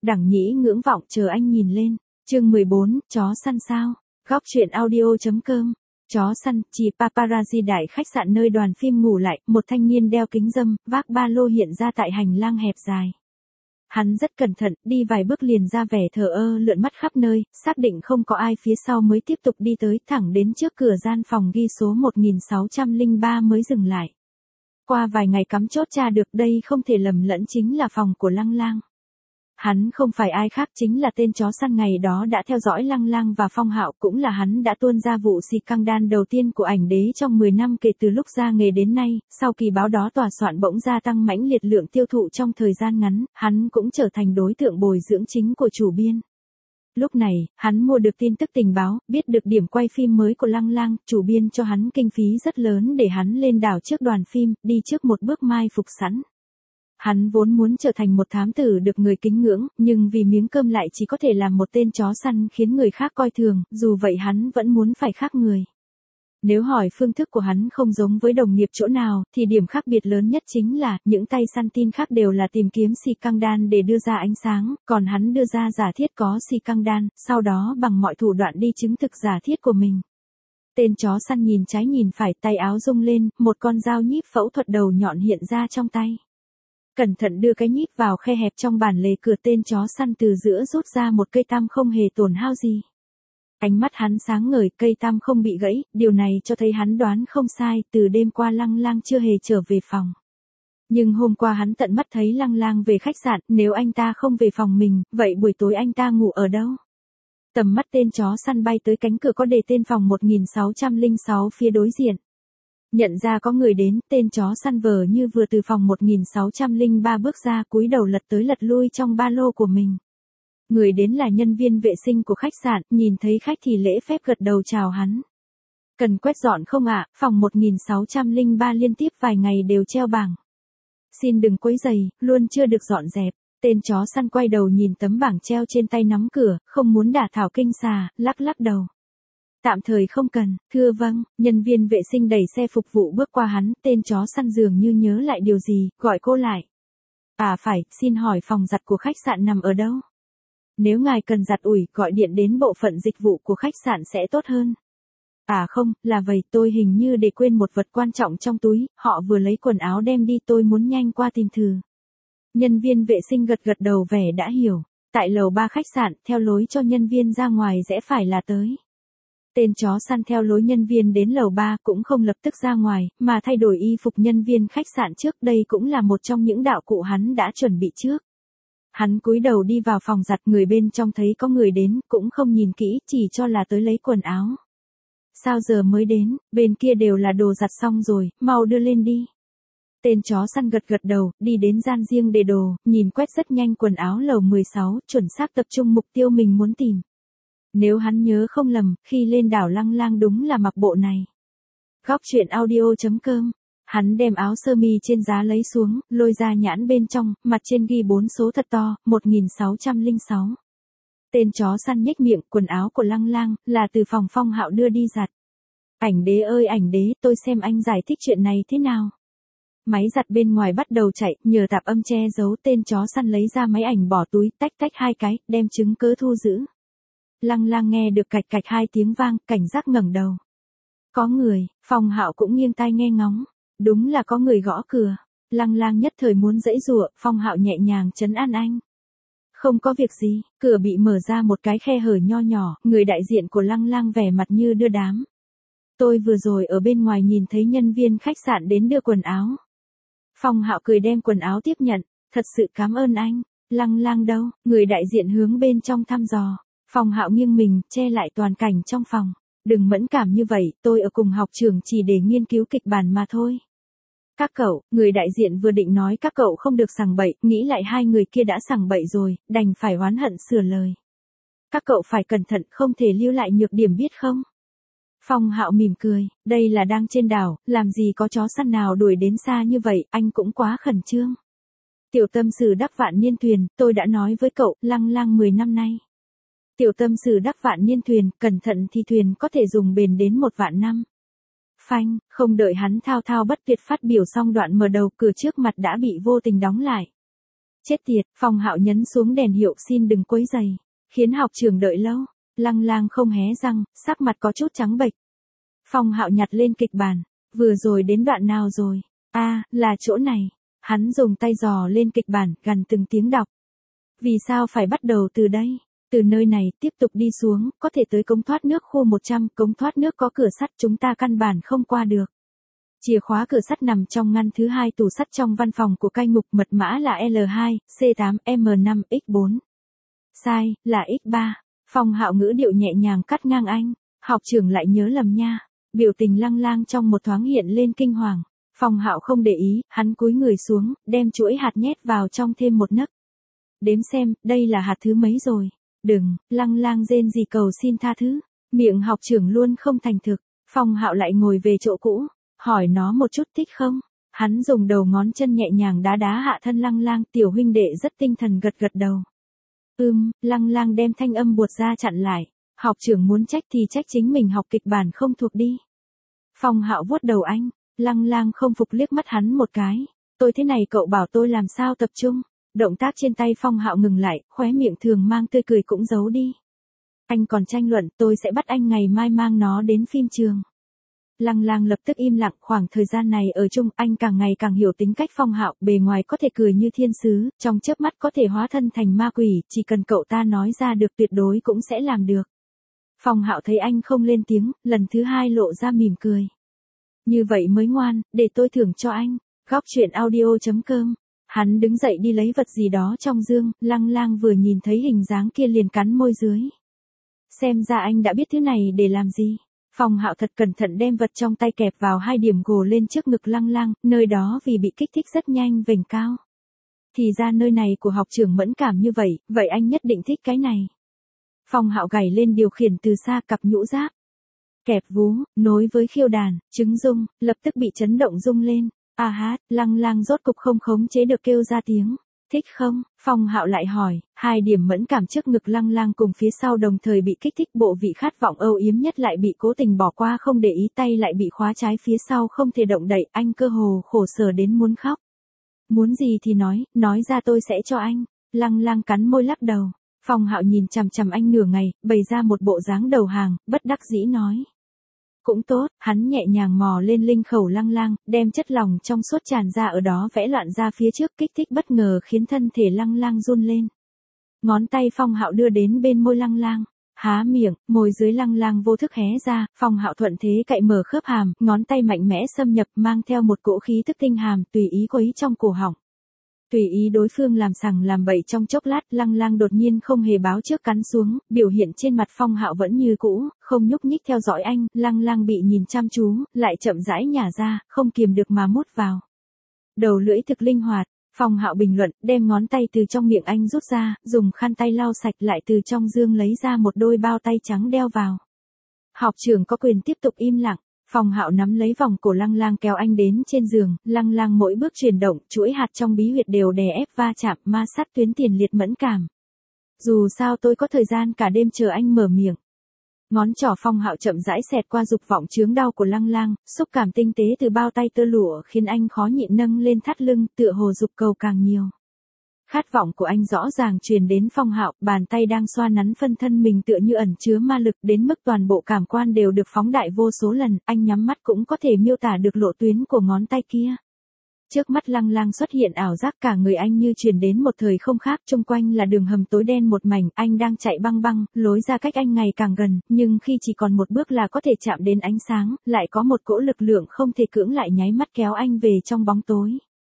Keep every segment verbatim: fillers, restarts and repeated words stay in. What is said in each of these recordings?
Đẳng Nhĩ ngưỡng vọng chờ anh nhìn lên. Chương mười bốn, chó săn sao? Góc truyện audio.com. Chó săn, chỉ paparazzi đại khách sạn nơi đoàn phim ngủ lại, một thanh niên đeo kính râm, vác ba lô hiện ra tại hành lang hẹp dài. Hắn rất cẩn thận, đi vài bước liền ra vẻ thờ ơ lượn mắt khắp nơi, xác định không có ai phía sau mới tiếp tục đi tới, thẳng đến trước cửa gian phòng ghi số một nghìn sáu trăm lẻ ba mới dừng lại. Qua vài ngày cắm chốt tra được đây không thể lầm lẫn chính là phòng của Lăng Lang. Hắn không phải ai khác chính là tên chó săn ngày đó đã theo dõi Lăng Lang và Phong Hạo, cũng là hắn đã tuôn ra vụ xì căng đan đầu tiên của ảnh đế trong mười năm kể từ lúc ra nghề đến nay. Sau kỳ báo đó tòa soạn bỗng gia tăng mãnh liệt lượng tiêu thụ trong thời gian ngắn, hắn cũng trở thành đối tượng bồi dưỡng chính của chủ biên. Lúc này, hắn mua được tin tức tình báo, biết được điểm quay phim mới của Lăng Lang, chủ biên cho hắn kinh phí rất lớn để hắn lên đảo trước đoàn phim, đi trước một bước mai phục sẵn. Hắn vốn muốn trở thành một thám tử được người kính ngưỡng, nhưng vì miếng cơm lại chỉ có thể làm một tên chó săn khiến người khác coi thường, dù vậy hắn vẫn muốn phải khác người. Nếu hỏi phương thức của hắn không giống với đồng nghiệp chỗ nào, thì điểm khác biệt lớn nhất chính là, những tay săn tin khác đều là tìm kiếm xì căng đan để đưa ra ánh sáng, còn hắn đưa ra giả thiết có xì căng đan, sau đó bằng mọi thủ đoạn đi chứng thực giả thiết của mình. Tên chó săn nhìn trái nhìn phải, tay áo rung lên, một con dao nhíp phẫu thuật đầu nhọn hiện ra trong tay. Cẩn thận đưa cái nhíp vào khe hẹp trong bản lề cửa, tên chó săn từ giữa rút ra một cây tăm không hề tổn hao gì. Ánh mắt hắn sáng ngời, cây tăm không bị gãy, điều này cho thấy hắn đoán không sai, từ đêm qua Lăng Lang chưa hề trở về phòng. Nhưng hôm qua hắn tận mắt thấy Lăng Lang về khách sạn, nếu anh ta không về phòng mình, vậy buổi tối anh ta ngủ ở đâu? Tầm mắt tên chó săn bay tới cánh cửa có đề tên phòng một nghìn sáu trăm lẻ sáu phía đối diện. Nhận ra có người đến, tên chó săn vờ như vừa từ phòng một nghìn sáu trăm lẻ ba bước ra, cúi đầu lật tới lật lui trong ba lô của mình. Người đến là nhân viên vệ sinh của khách sạn, nhìn thấy khách thì lễ phép gật đầu chào hắn. Cần quét dọn không ạ? Phòng một nghìn sáu trăm lẻ ba liên tiếp vài ngày đều treo bảng. Xin đừng quấy rầy, luôn chưa được dọn dẹp. Tên chó săn quay đầu nhìn tấm bảng treo trên tay nắm cửa, không muốn đả thảo kinh xà, lắc lắc đầu. Tạm thời không cần, thưa vâng. Nhân viên vệ sinh đẩy xe phục vụ bước qua hắn, tên chó săn dường như nhớ lại điều gì, gọi cô lại. À phải, xin hỏi phòng giặt của khách sạn nằm ở đâu? Nếu ngài cần giặt ủi, gọi điện đến bộ phận dịch vụ của khách sạn sẽ tốt hơn. À không, là vậy, tôi hình như để quên một vật quan trọng trong túi, họ vừa lấy quần áo đem đi, tôi muốn nhanh qua tìm thử. Nhân viên vệ sinh gật gật đầu vẻ đã hiểu. Tại lầu ba khách sạn, theo lối cho nhân viên ra ngoài rẽ phải là tới. Tên chó săn theo lối nhân viên đến lầu ba, cũng không lập tức ra ngoài, mà thay đổi y phục nhân viên khách sạn trước, đây cũng là một trong những đạo cụ hắn đã chuẩn bị trước. Hắn cúi đầu đi vào phòng giặt, người bên trong thấy có người đến, cũng không nhìn kỹ, chỉ cho là tới lấy quần áo. Sao giờ mới đến, bên kia đều là đồ giặt xong rồi, mau đưa lên đi. Tên chó săn gật gật đầu, đi đến gian riêng để đồ, nhìn quét rất nhanh quần áo lầu mười sáu, chuẩn xác tập trung mục tiêu mình muốn tìm. Nếu hắn nhớ không lầm, khi lên đảo Lăng Lang đúng là mặc bộ này. Góc truyện audio.com. Hắn đem áo sơ mi trên giá lấy xuống, lôi ra nhãn bên trong, mặt trên ghi bốn số thật to, một nghìn sáu trăm lẻ sáu. Tên chó săn nhếch miệng, quần áo của Lăng Lang, là từ phòng Phong Hạo đưa đi giặt. Ảnh đế ơi ảnh đế, tôi xem anh giải thích chuyện này thế nào. Máy giặt bên ngoài bắt đầu chạy, nhờ tạp âm che giấu, tên chó săn lấy ra máy ảnh bỏ túi, tách tách hai cái, đem chứng cứ thu giữ. Lăng Lang nghe được cạch cạch hai tiếng vang, cảnh giác ngẩng đầu. Có người, Phong Hạo cũng nghiêng tai nghe ngóng. Đúng là có người gõ cửa. Lăng Lang nhất thời muốn giãy giụa, Phong Hạo nhẹ nhàng trấn an anh. Không có việc gì, cửa bị mở ra một cái khe hở nho nhỏ, người đại diện của Lăng Lang vẻ mặt như đưa đám. Tôi vừa rồi ở bên ngoài nhìn thấy nhân viên khách sạn đến đưa quần áo. Phong Hạo cười đem quần áo tiếp nhận, thật sự cảm ơn anh. Lăng Lang đâu? Người đại diện hướng bên trong thăm dò. Phong Hạo nghiêng mình, che lại toàn cảnh trong phòng. Đừng mẫn cảm như vậy, tôi ở cùng học trường chỉ để nghiên cứu kịch bản mà thôi. Các cậu, người đại diện vừa định nói các cậu không được sằng bậy, nghĩ lại hai người kia đã sằng bậy rồi, đành phải oán hận sửa lời. Các cậu phải cẩn thận, không thể lưu lại nhược điểm biết không? Phong Hạo mỉm cười, đây là đang trên đảo, làm gì có chó săn nào đuổi đến xa như vậy, anh cũng quá khẩn trương. Tiểu tâm sử đắc vạn niên thuyền, tôi đã nói với cậu, Lăng Lang mười năm nay. Tiểu tâm sử đắc vạn niên thuyền, cẩn thận thì thuyền có thể dùng bền đến một vạn năm. Phanh, không đợi hắn thao thao bất tuyệt phát biểu xong đoạn mở đầu, cửa trước mặt đã bị vô tình đóng lại. Chết tiệt, Phong Hạo nhấn xuống đèn hiệu xin đừng quấy rầy, khiến học trưởng đợi lâu. Lăng Lang không hé răng, sắc mặt có chút trắng bệch. Phong Hạo nhặt lên kịch bản, vừa rồi đến đoạn nào rồi? A, à, là chỗ này. Hắn dùng tay dò lên kịch bản, gằn từng tiếng đọc. Vì sao phải bắt đầu từ đây? Từ nơi này tiếp tục đi xuống, có thể tới cống thoát nước khu một trăm, cống thoát nước có cửa sắt chúng ta căn bản không qua được. Chìa khóa cửa sắt nằm trong ngăn thứ hai tủ sắt trong văn phòng của cai ngục, mật mã là L hai, C tám, M năm, X bốn. Sai, là X ba. Phong Hạo ngữ điệu nhẹ nhàng cắt ngang anh, học trưởng lại nhớ lầm nha. Biểu tình Lăng Lang trong một thoáng hiện lên kinh hoàng. Phong Hạo không để ý, hắn cúi người xuống, đem chuỗi hạt nhét vào trong thêm một nấc. Đếm xem, đây là hạt thứ mấy rồi. Đừng, Lăng Lang rên rỉ cầu xin tha thứ. Miệng học trưởng luôn không thành thực. Phong Hạo lại ngồi về chỗ cũ, hỏi nó một chút thích không. Hắn dùng đầu ngón chân nhẹ nhàng đá đá hạ thân Lăng Lang, tiểu huynh đệ rất tinh thần gật gật đầu. Ừm, Lăng Lang đem thanh âm buột ra chặn lại. Học trưởng muốn trách thì trách chính mình học kịch bản không thuộc đi. Phong Hạo vuốt đầu anh, Lăng Lang không phục liếc mắt hắn một cái. Tôi thế này cậu bảo tôi làm sao tập trung. Động tác trên tay Phong Hạo ngừng lại, khóe miệng thường mang tươi cười cũng giấu đi. Anh còn tranh luận, tôi sẽ bắt anh ngày mai mang nó đến phim trường. Lăng Lang lập tức im lặng, khoảng thời gian này ở chung anh càng ngày càng hiểu tính cách Phong Hạo, bề ngoài có thể cười như thiên sứ, trong chớp mắt có thể hóa thân thành ma quỷ, chỉ cần cậu ta nói ra được tuyệt đối cũng sẽ làm được. Phong Hạo thấy anh không lên tiếng, lần thứ hai lộ ra mỉm cười. Như vậy mới ngoan, để tôi thưởng cho anh. Góc truyện audio chấm com. Hắn đứng dậy đi lấy vật gì đó trong dương, Lăng Lang vừa nhìn thấy hình dáng kia liền cắn môi dưới. Xem ra anh đã biết thứ này để làm gì. Phong Hạo thật cẩn thận đem vật trong tay kẹp vào hai điểm gồ lên trước ngực Lăng Lang, nơi đó vì bị kích thích rất nhanh vểnh cao. Thì ra nơi này của học trưởng mẫn cảm như vậy, vậy anh nhất định thích cái này. Phong Hạo gảy lên điều khiển từ xa, cặp nhũ giáp. Kẹp vú, nối với khiêu đàn, trứng rung, lập tức bị chấn động rung lên. A hát, Lăng Lang rốt cục không khống chế được kêu ra tiếng. Thích không? Phong Hạo lại hỏi, hai điểm mẫn cảm trước ngực Lăng Lang cùng phía sau đồng thời bị kích thích, bộ vị khát vọng âu yếm nhất lại bị cố tình bỏ qua, không để ý, tay lại bị khóa trái phía sau không thể động đậy, anh cơ hồ khổ sở đến muốn khóc. Muốn gì thì nói, nói ra tôi sẽ cho anh. Lăng Lang cắn môi lắc đầu. Phong Hạo nhìn chằm chằm anh nửa ngày, bày ra một bộ dáng đầu hàng, bất đắc dĩ nói. Cũng tốt, hắn nhẹ nhàng mò lên linh khẩu Lăng Lang, đem chất lỏng trong suốt tràn ra ở đó vẽ loạn ra phía trước, kích thích bất ngờ khiến thân thể Lăng Lang run lên. Ngón tay Phong Hạo đưa đến bên môi Lăng Lang, há miệng, môi dưới Lăng Lang vô thức hé ra, Phong Hạo thuận thế cạy mở khớp hàm, ngón tay mạnh mẽ xâm nhập mang theo một cỗ khí tức tinh hàm, tùy ý quấy trong cổ họng. Tùy ý đối phương làm sằng làm bậy trong chốc lát, Lăng Lang đột nhiên không hề báo trước cắn xuống, biểu hiện trên mặt Phong Hạo vẫn như cũ, không nhúc nhích theo dõi anh, Lăng Lang bị nhìn chăm chú, lại chậm rãi nhả ra, không kiềm được mà mút vào. Đầu lưỡi thực linh hoạt, Phong Hạo bình luận, đem ngón tay từ trong miệng anh rút ra, dùng khăn tay lau sạch, lại từ trong dương lấy ra một đôi bao tay trắng đeo vào. Học trưởng có quyền tiếp tục im lặng. Phong Hạo nắm lấy vòng cổ Lăng Lang kéo anh đến trên giường, Lăng Lang mỗi bước chuyển động, chuỗi hạt trong bí huyệt đều đè ép va chạm, ma sát tuyến tiền liệt mẫn cảm. Dù sao tôi có thời gian cả đêm chờ anh mở miệng. Ngón trỏ Phong Hạo chậm rãi xẹt qua dục vọng chướng đau của Lăng Lang, xúc cảm tinh tế từ bao tay tơ lụa khiến anh khó nhịn nâng lên thắt lưng, tựa hồ dục cầu càng nhiều. Khát vọng của anh rõ ràng truyền đến Phong Hạo, bàn tay đang xoa nắn phân thân mình tựa như ẩn chứa ma lực, đến mức toàn bộ cảm quan đều được phóng đại vô số lần, anh nhắm mắt cũng có thể miêu tả được lộ tuyến của ngón tay kia. Trước mắt Lăng Lang xuất hiện ảo giác, cả người anh như truyền đến một thời không khác, xung quanh là đường hầm tối đen một mảnh, anh đang chạy băng băng, lối ra cách anh ngày càng gần, nhưng khi chỉ còn một bước là có thể chạm đến ánh sáng, lại có một cỗ lực lượng không thể cưỡng lại nháy mắt kéo anh về trong bóng tối.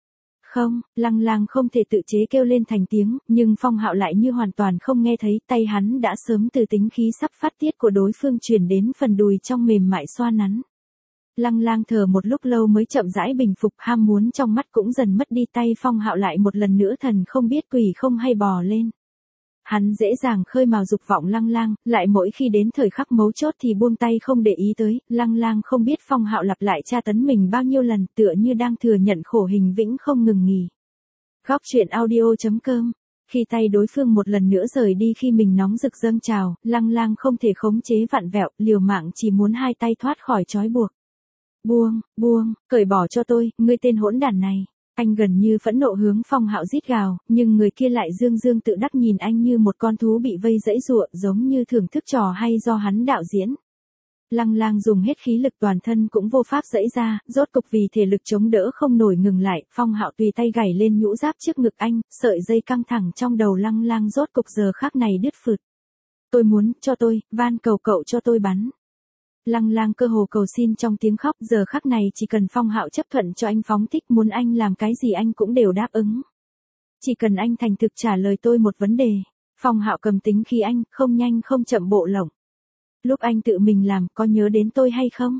Không, Lăng Lang không thể tự chế kêu lên thành tiếng, nhưng Phong Hạo lại như hoàn toàn không nghe thấy, tay hắn đã sớm từ tính khí sắp phát tiết của đối phương truyền đến phần đùi trong mềm mại xoa nắn. Lăng Lang thở một lúc lâu mới chậm rãi bình phục, ham muốn trong mắt cũng dần mất đi, tay Phong Hạo lại một lần nữa thần không biết quỷ không hay bò lên. Hắn dễ dàng khơi mào dục vọng Lăng Lang, lại mỗi khi đến thời khắc mấu chốt thì buông tay không để ý tới, Lăng Lang không biết Phong Hạo lặp lại tra tấn mình bao nhiêu lần, tựa như đang thừa nhận khổ hình vĩnh không ngừng nghỉ. Góc truyện audio chấm com. Khi tay đối phương một lần nữa rời đi khi mình nóng rực dâng trào, Lăng Lang không thể khống chế vặn vẹo, liều mạng chỉ muốn hai tay thoát khỏi trói buộc. Buông, buông, cởi bỏ cho tôi, ngươi tên hỗn đản này. Anh gần như phẫn nộ hướng Phong Hạo rít gào, nhưng người kia lại dương dương tự đắc nhìn anh như một con thú bị vây dẫy giụa, giống như thưởng thức trò hay do hắn đạo diễn. Lăng Lang dùng hết khí lực toàn thân cũng vô pháp giãy ra, rốt cục vì thể lực chống đỡ không nổi ngừng lại, Phong Hạo tùy tay gảy lên nhũ giáp trước ngực anh, sợi dây căng thẳng trong đầu Lăng Lang rốt cục giờ khắc này đứt phượt. Tôi muốn, cho tôi, van cầu cậu cho tôi bắn. Lăng Lang cơ hồ cầu xin trong tiếng khóc, giờ khắc này chỉ cần Phong Hạo chấp thuận cho anh phóng thích, muốn anh làm cái gì anh cũng đều đáp ứng. Chỉ cần anh thành thực trả lời tôi một vấn đề. Phong Hạo cầm tính khi anh, không nhanh không chậm bộ lỏng. Lúc anh tự mình làm, có nhớ đến tôi hay không?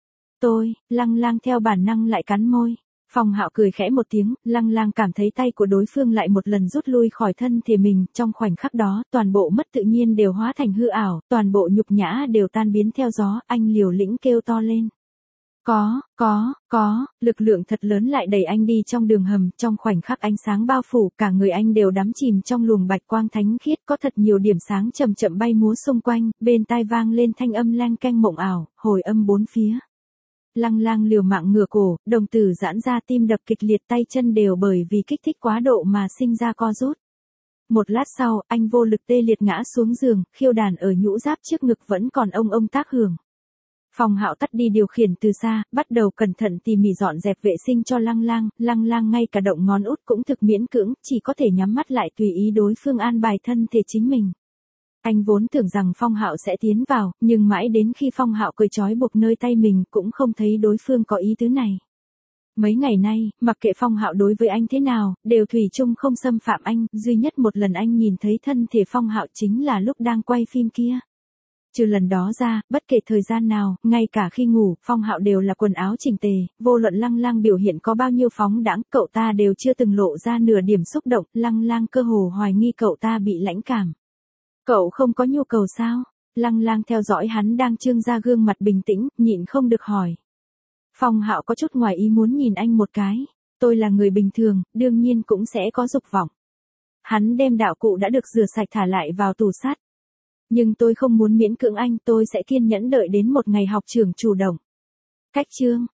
Tôi, Lăng Lang theo bản năng lại cắn môi. Phong Hạo cười khẽ một tiếng, Lăng Lang cảm thấy tay của đối phương lại một lần rút lui khỏi thân thể mình, trong khoảnh khắc đó, toàn bộ mất tự nhiên đều hóa thành hư ảo, toàn bộ nhục nhã đều tan biến theo gió, anh liều lĩnh kêu to lên. Có, có, có, lực lượng thật lớn lại đẩy anh đi trong đường hầm, trong khoảnh khắc ánh sáng bao phủ, cả người anh đều đắm chìm trong luồng bạch quang thánh khiết, có thật nhiều điểm sáng chậm chậm bay múa xung quanh, bên tai vang lên thanh âm leng keng mộng ảo, hồi âm bốn phía. Lăng Lang liều mạng ngửa cổ, đồng tử giãn ra, tim đập kịch liệt, tay chân đều bởi vì kích thích quá độ mà sinh ra co rút. Một lát sau, anh vô lực tê liệt ngã xuống giường, khiêu đàn ở nhũ giáp trước ngực vẫn còn ông ông tác hưởng. Phong Hạo tắt đi điều khiển từ xa, bắt đầu cẩn thận tỉ mỉ dọn dẹp vệ sinh cho Lăng Lang, Lăng Lang ngay cả động ngón út cũng thực miễn cưỡng, chỉ có thể nhắm mắt lại tùy ý đối phương an bài thân thể chính mình. Anh vốn tưởng rằng Phong Hạo sẽ tiến vào, nhưng mãi đến khi Phong Hạo cởi trói buộc nơi tay mình cũng không thấy đối phương có ý tứ này. Mấy ngày nay, mặc kệ Phong Hạo đối với anh thế nào, đều thủy chung không xâm phạm anh, duy nhất một lần anh nhìn thấy thân thể Phong Hạo chính là lúc đang quay phim kia. Trừ lần đó ra, bất kể thời gian nào, ngay cả khi ngủ, Phong Hạo đều là quần áo chỉnh tề, vô luận Lăng Lang biểu hiện có bao nhiêu phóng đãng, cậu ta đều chưa từng lộ ra nửa điểm xúc động, Lăng Lang cơ hồ hoài nghi cậu ta bị lãnh cảm. Cậu không có nhu cầu sao? Lăng Lang theo dõi hắn đang trương ra gương mặt bình tĩnh, nhịn không được hỏi. Phong Hạo có chút ngoài ý muốn nhìn anh một cái, tôi là người bình thường, đương nhiên cũng sẽ có dục vọng. Hắn đem đạo cụ đã được rửa sạch thả lại vào tủ sắt. Nhưng tôi không muốn miễn cưỡng anh, tôi sẽ kiên nhẫn đợi đến một ngày học trưởng chủ động. Cách chương